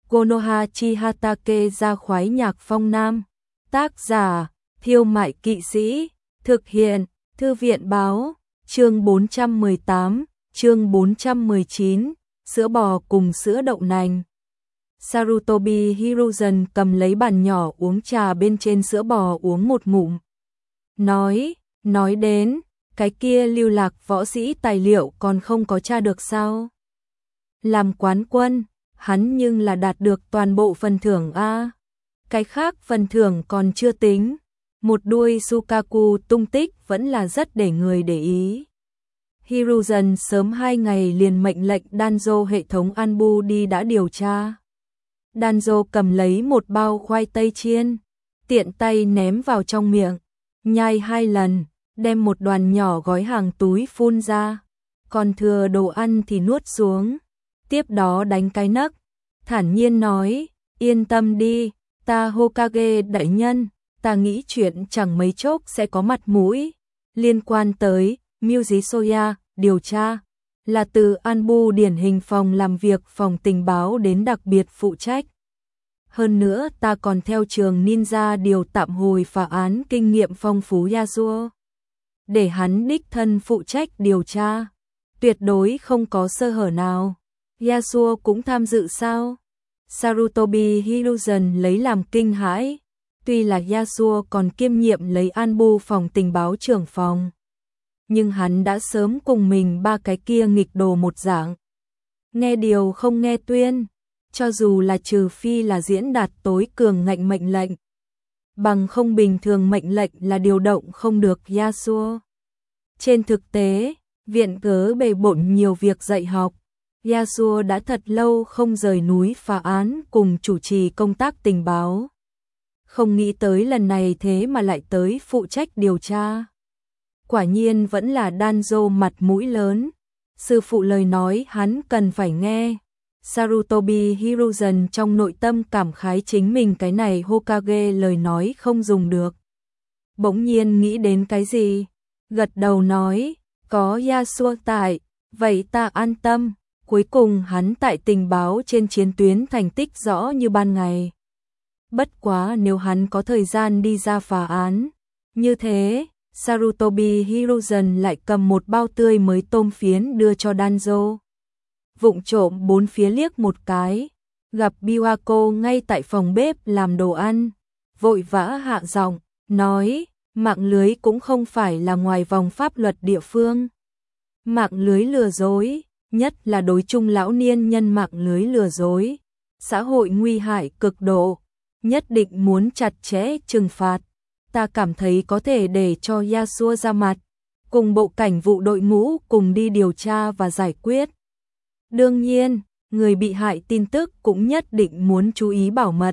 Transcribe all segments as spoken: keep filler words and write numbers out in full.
Konoha Chihatake ra khoái nhạc phong nam. Tác giả, Thiêu Mại Kỵ Sĩ. Thực hiện, Thư viện Báo. Chương bốn trăm mười tám, chương bốn trăm mười chín, sữa bò cùng sữa đậu nành. Sarutobi Hiruzen cầm lấy bàn nhỏ uống trà bên trên sữa bò uống một ngụm. Nói, nói đến, cái kia lưu lạc võ sĩ tài liệu còn không có tra được sao? Làm quán quân, hắn nhưng là đạt được toàn bộ phần thưởng a. Cái khác phần thưởng còn chưa tính, một đuôi Sukaku tung tích vẫn là rất để người để ý. Hiruzen sớm hai ngày liền mệnh lệnh Danzo hệ thống Anbu đi đã điều tra. Danzo cầm lấy một bao khoai tây chiên, tiện tay ném vào trong miệng, nhai hai lần, đem một đoàn nhỏ gói hàng túi phun ra, còn thừa đồ ăn thì nuốt xuống, tiếp đó đánh cái nấc, thản nhiên nói, yên tâm đi, ta Hokage đại nhân, ta nghĩ chuyện chẳng mấy chốc sẽ có mặt mũi, liên quan tới Myuji Soya, điều tra, là từ Anbu điển hình phòng làm việc phòng tình báo đến đặc biệt phụ trách. Hơn nữa ta còn theo trường ninja điều tạm hồi phá án kinh nghiệm phong phú Yasuo, để hắn đích thân phụ trách điều tra, tuyệt đối không có sơ hở nào. Yasuo cũng tham dự sao? Sarutobi Hiruzen lấy làm kinh hãi, tuy là Yasuo còn kiêm nhiệm lấy Anbu phòng tình báo trưởng phòng, nhưng hắn đã sớm cùng mình ba cái kia nghịch đồ một dạng. Nghe điều không nghe tuyên, cho dù là trừ phi là diễn đạt tối cường ngạnh mệnh lệnh, bằng không bình thường mệnh lệnh là điều động không được Yasuo. Trên thực tế, viện cớ bề bộn nhiều việc dạy học, Yasuo đã thật lâu không rời núi phá án cùng chủ trì công tác tình báo. Không nghĩ tới lần này thế mà lại tới phụ trách điều tra. Quả nhiên vẫn là Danzo mặt mũi lớn, sư phụ lời nói hắn cần phải nghe. Sarutobi Hiruzen trong nội tâm cảm khái chính mình cái này Hokage lời nói không dùng được. Bỗng nhiên nghĩ đến cái gì, gật đầu nói, có Yasuo tại, vậy ta an tâm. Cuối cùng hắn tại tình báo trên chiến tuyến thành tích rõ như ban ngày. Bất quá nếu hắn có thời gian đi ra phá án, như thế, Sarutobi Hiruzen lại cầm một bao tươi mới tôm phiến đưa cho Danzo. Vụng trộm bốn phía liếc một cái, gặp Biwako ngay tại phòng bếp làm đồ ăn, vội vã hạ giọng, nói, mạng lưới cũng không phải là ngoài vòng pháp luật địa phương. Mạng lưới lừa dối, nhất là đối chung lão niên nhân mạng lưới lừa dối, xã hội nguy hại cực độ, nhất định muốn chặt chẽ trừng phạt. Ta cảm thấy có thể để cho Yasuo ra mặt, cùng bộ cảnh vụ đội ngũ cùng đi điều tra và giải quyết. Đương nhiên, người bị hại tin tức cũng nhất định muốn chú ý bảo mật.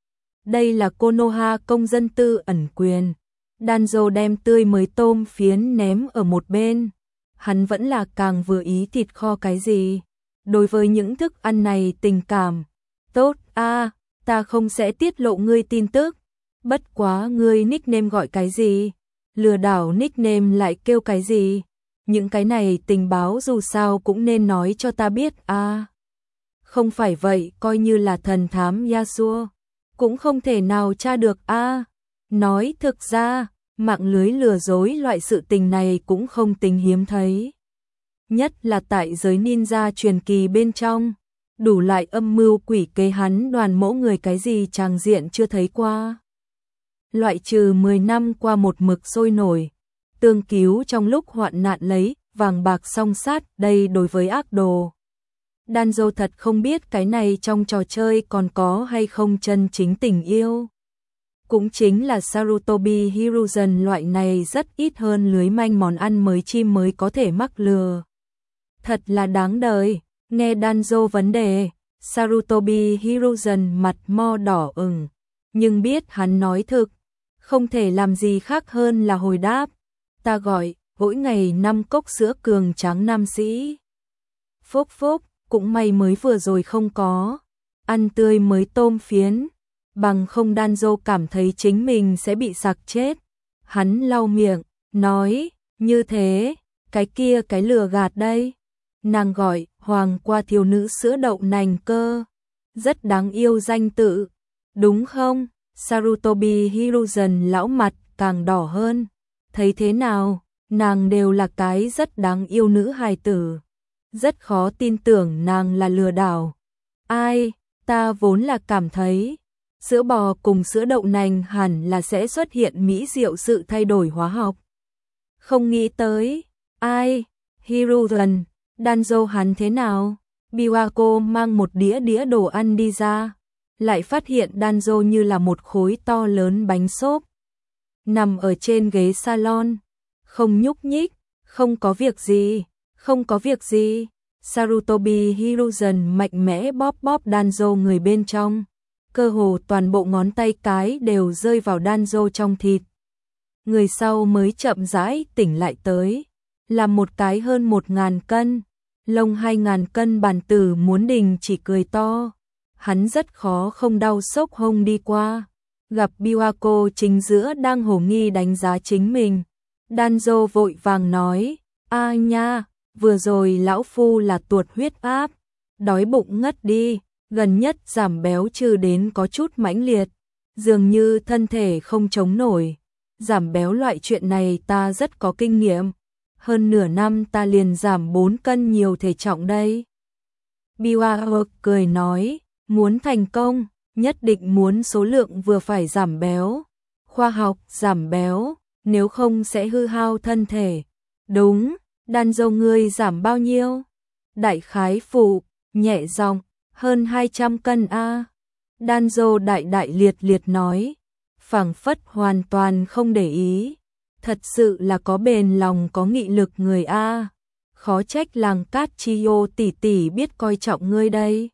Đây là Konoha công dân tư ẩn quyền. Danzo đem tươi mới tôm phiến ném ở một bên. Hắn vẫn là càng vừa ý thịt kho cái gì. Đối với những thức ăn này tình cảm. Tốt a, ta không sẽ tiết lộ ngươi tin tức. Bất quá ngươi nickname gọi cái gì? Lừa đảo nickname lại kêu cái gì? Những cái này tình báo dù sao cũng nên nói cho ta biết a. À, không phải vậy, coi như là thần thám Yasuo, cũng không thể nào tra được a. À, nói thực ra, mạng lưới lừa dối loại sự tình này cũng không tính hiếm thấy. Nhất là tại giới ninja truyền kỳ bên trong, đủ loại âm mưu quỷ kế hắn đoàn mẫu người cái gì tràng diện chưa thấy qua. Loại trừ mười năm qua một mực sôi nổi, tương cứu trong lúc hoạn nạn lấy vàng bạc song sát, đây đối với ác đồ. Danzo thật không biết cái này trong trò chơi còn có hay không chân chính tình yêu. Cũng chính là Sarutobi Hiruzen loại này rất ít hơn lưới manh món ăn mới chim mới có thể mắc lừa. Thật là đáng đời. Nghe Danzo vấn đề, Sarutobi Hiruzen mặt mo đỏ ửng, nhưng biết hắn nói thực, không thể làm gì khác hơn là hồi đáp. Ta gọi, mỗi ngày năm cốc sữa cường tráng nam sĩ. Phúc phúc, cũng may mới vừa rồi không có. Ăn tươi mới tôm phiến. Bằng không Danzo cảm thấy chính mình sẽ bị sặc chết. Hắn lau miệng, nói, như thế, cái kia cái lừa gạt đây. Nàng gọi, hoàng qua thiếu nữ sữa đậu nành cơ. Rất đáng yêu danh tự, đúng không? Sarutobi Hiruzen lão mặt càng đỏ hơn. Thấy thế nào, nàng đều là cái rất đáng yêu nữ hài tử. Rất khó tin tưởng nàng là lừa đảo. Ai, ta vốn là cảm thấy sữa bò cùng sữa đậu nành hẳn là sẽ xuất hiện mỹ diệu sự thay đổi hóa học. Không nghĩ tới, ai, Hiruzen, Danzo hắn thế nào? Biwako mang một đĩa đĩa đồ ăn đi ra, lại phát hiện Danzo như là một khối to lớn bánh xốp. Nằm ở trên ghế salon, không nhúc nhích, không có việc gì, không có việc gì. Sarutobi Hiruzen mạnh mẽ bóp bóp Danzo người bên trong. Cơ hồ toàn bộ ngón tay cái đều rơi vào Danzo trong thịt. Người sau mới chậm rãi tỉnh lại tới. Là một cái hơn một ngàn cân, lông hai ngàn cân bản tử muốn đình chỉ cười to. Hắn rất khó không đau sốc hông đi qua. Gặp Biwako chính giữa đang hồ nghi đánh giá chính mình. Danzo vội vàng nói, a nha, vừa rồi lão phu là tuột huyết áp, đói bụng ngất đi, gần nhất giảm béo trừ đến có chút mãnh liệt, dường như thân thể không chống nổi. Giảm béo loại chuyện này ta rất có kinh nghiệm, hơn nửa năm ta liền giảm bốn cân nhiều thể trọng đây. Biwako cười nói, muốn thành công, nhất định muốn số lượng vừa phải giảm béo, khoa học giảm béo, nếu không sẽ hư hao thân thể. Đúng, Danzo ngươi giảm bao nhiêu? Đại khái phụ, nhẹ giọng, hơn hai trăm cân a. Danzo đại đại liệt liệt nói, phảng phất hoàn toàn không để ý. Thật sự là có bền lòng có nghị lực người a. Khó trách làng cát Chiyo tỷ tỷ biết coi trọng ngươi đây.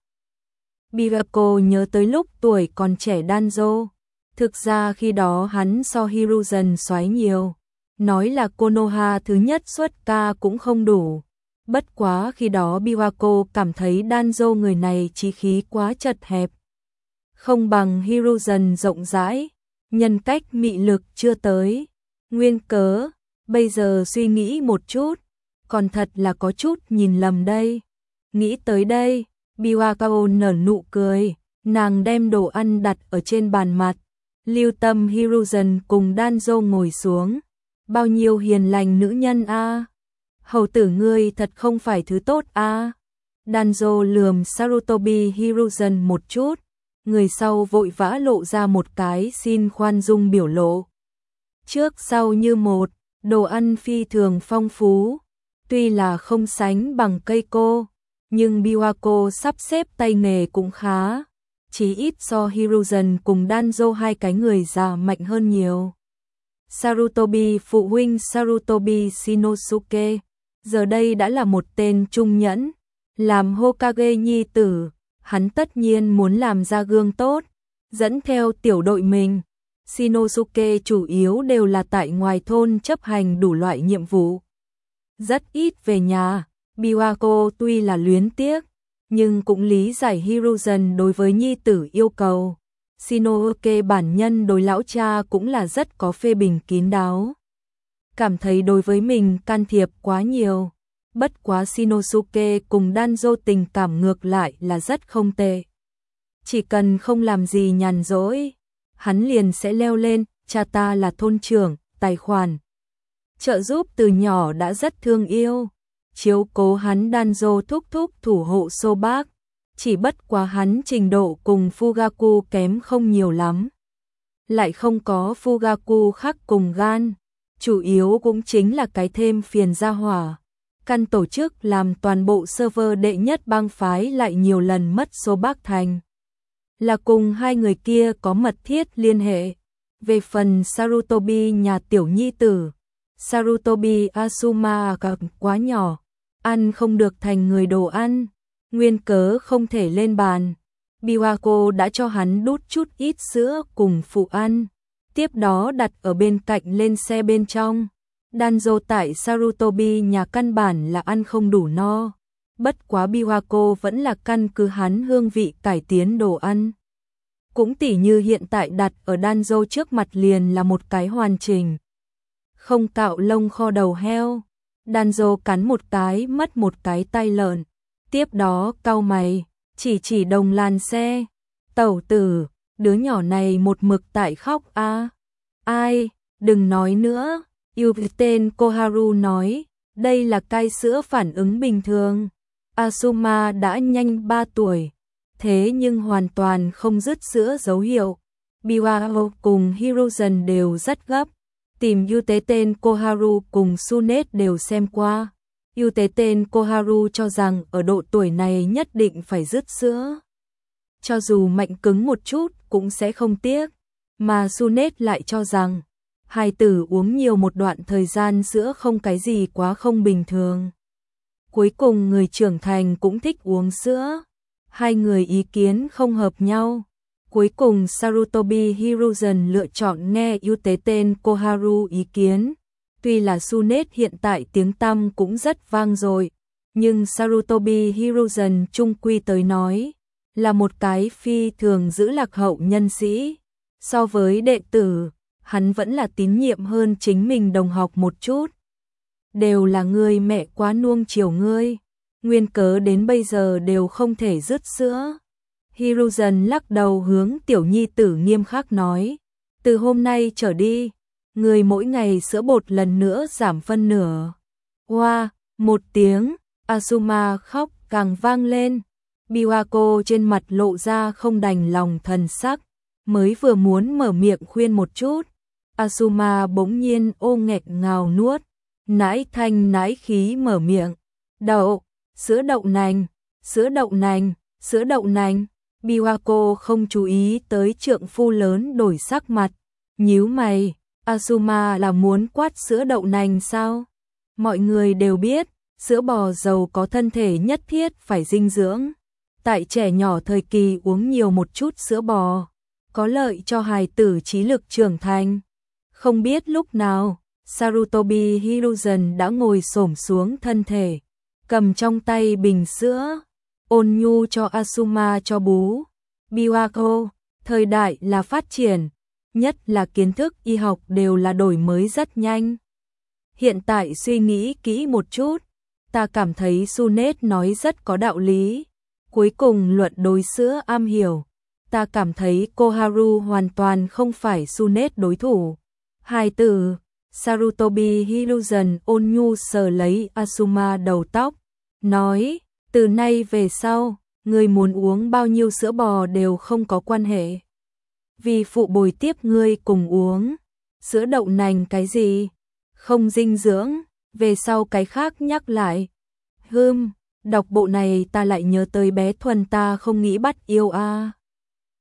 Biwako nhớ tới lúc tuổi còn trẻ Danzo. Thực ra khi đó hắn so Hiruzen xoáy nhiều. Nói là Konoha thứ nhất xuất ca cũng không đủ. Bất quá khi đó Biwako cảm thấy Danzo người này chí khí quá chật hẹp. Không bằng Hiruzen rộng rãi, nhân cách mị lực chưa tới. Nguyên cớ, bây giờ suy nghĩ một chút, còn thật là có chút nhìn lầm đây. Nghĩ tới đây, Biwako nở nụ cười, nàng đem đồ ăn đặt ở trên bàn mặt. Lưu tâm Hiruzen cùng Danzo ngồi xuống. Bao nhiêu hiền lành nữ nhân a. Hầu tử ngươi thật không phải thứ tốt a. Danzo lườm Sarutobi Hiruzen một chút, người sau vội vã lộ ra một cái xin khoan dung biểu lộ. Trước sau như một, đồ ăn phi thường phong phú, tuy là không sánh bằng cây cô, nhưng Biwako sắp xếp tay nghề cũng khá, chỉ ít so Hiruzen cùng Danzo hai cái người già mạnh hơn nhiều. Sarutobi phụ huynh Sarutobi Shinosuke, giờ đây đã là một tên trung nhẫn, làm Hokage nhi tử, hắn tất nhiên muốn làm ra gương tốt, dẫn theo tiểu đội mình. Shinosuke chủ yếu đều là tại ngoài thôn chấp hành đủ loại nhiệm vụ. Rất ít về nhà, Biwako tuy là luyến tiếc, nhưng cũng lý giải Hiruzen đối với nhi tử yêu cầu. Shinosuke bản nhân đối lão cha cũng là rất có phê bình kín đáo. Cảm thấy đối với mình can thiệp quá nhiều. Bất quá Shinosuke cùng Danzo tình cảm ngược lại là rất không tệ. Chỉ cần không làm gì nhàn rỗi, hắn liền sẽ leo lên, cha ta là thôn trưởng, tài khoản. Trợ giúp từ nhỏ đã rất thương yêu, chiếu cố hắn Danzo thúc thúc thủ hộ Sô Bác. Chỉ bất quá hắn trình độ cùng Fugaku kém không nhiều lắm. Lại không có Fugaku khắc cùng gan, chủ yếu cũng chính là cái thêm phiền gia hỏa. Căn tổ chức làm toàn bộ server đệ nhất bang phái lại nhiều lần mất số bác thành. Là cùng hai người kia có mật thiết liên hệ. Về phần Sarutobi nhà tiểu nhi tử, Sarutobi Asuma quá nhỏ, ăn không được thành người đồ ăn. Nguyên cớ không thể lên bàn, Biwako đã cho hắn đút chút ít sữa cùng phụ ăn, tiếp đó đặt ở bên cạnh lên xe bên trong. Danzo tại Sarutobi nhà căn bản là ăn không đủ no, bất quá Biwako vẫn là căn cứ hắn hương vị cải tiến đồ ăn. Cũng tỉ như hiện tại đặt ở Danzo trước mặt liền là một cái hoàn chỉnh. Không cạo lông kho đầu heo, Danzo cắn một cái mất một cái tay lợn. Tiếp đó cau mày, chỉ chỉ đồng làn xe. Tẩu tử, đứa nhỏ này một mực tại khóc a. À. Ai, đừng nói nữa, yêu tên Koharu nói, đây là cai sữa phản ứng bình thường. Asuma đã nhanh ba tuổi, thế nhưng hoàn toàn không dứt sữa dấu hiệu. Biwao cùng Hiruzen đều rất gấp, tìm ưu tế tên Koharu cùng Sunet đều xem qua. Ưu tế tên Koharu cho rằng ở độ tuổi này nhất định phải dứt sữa. Cho dù mạnh cứng một chút cũng sẽ không tiếc, mà Sunet lại cho rằng hài tử uống nhiều một đoạn thời gian sữa không cái gì quá không bình thường. Cuối cùng người trưởng thành cũng thích uống sữa, hai người ý kiến không hợp nhau. Cuối cùng Sarutobi Hiruzen lựa chọn nghe ưu tế tên Koharu ý kiến. Tuy là Sunet hiện tại tiếng tăm cũng rất vang dội, nhưng Sarutobi Hiruzen chung quy tới nói là một cái phi thường giữ lạc hậu nhân sĩ. So với đệ tử, hắn vẫn là tín nhiệm hơn chính mình đồng học một chút. Đều là người mẹ quá nuông chiều ngươi, nguyên cớ đến bây giờ đều không thể dứt sữa. Hiruzen lắc đầu hướng tiểu nhi tử nghiêm khắc nói, từ hôm nay trở đi, người mỗi ngày sữa bột lần nữa giảm phân nửa. Hoa, wow, một tiếng, Asuma khóc càng vang lên. Biwako trên mặt lộ ra không đành lòng thần sắc, mới vừa muốn mở miệng khuyên một chút, Asuma bỗng nhiên ô nghẹt ngào nuốt, nãi thanh nãi khí mở miệng, đậu, sữa đậu nành, sữa đậu nành, sữa đậu nành. Biwako không chú ý tới trượng phu lớn đổi sắc mặt, nhíu mày, Asuma là muốn quát sữa đậu nành sao? Mọi người đều biết, sữa bò giàu có thân thể nhất thiết phải dinh dưỡng. Tại trẻ nhỏ thời kỳ uống nhiều một chút sữa bò, có lợi cho hài tử trí lực trưởng thành. Không biết lúc nào, Sarutobi Hiruzen đã ngồi xổm xuống thân thể, cầm trong tay bình sữa, ôn nhu cho Asuma cho bú. Biwako, thời đại là phát triển, nhất là kiến thức y học đều là đổi mới rất nhanh. Hiện tại suy nghĩ kỹ một chút, ta cảm thấy Sunet nói rất có đạo lý. Cuối cùng luận đối sữa am hiểu, ta cảm thấy Koharu hoàn toàn không phải Sunet đối thủ. Hài tử, Sarutobi Hiruzen ôn nhu sờ lấy Asuma đầu tóc, nói, từ nay về sau, ngươi muốn uống bao nhiêu sữa bò đều không có quan hệ. Vì phụ bồi tiếp ngươi cùng uống, sữa đậu nành cái gì, không dinh dưỡng, về sau cái khác nhắc lại. Hừm, đọc bộ này ta lại nhớ tới bé Thuần ta không nghĩ bắt yêu a. À.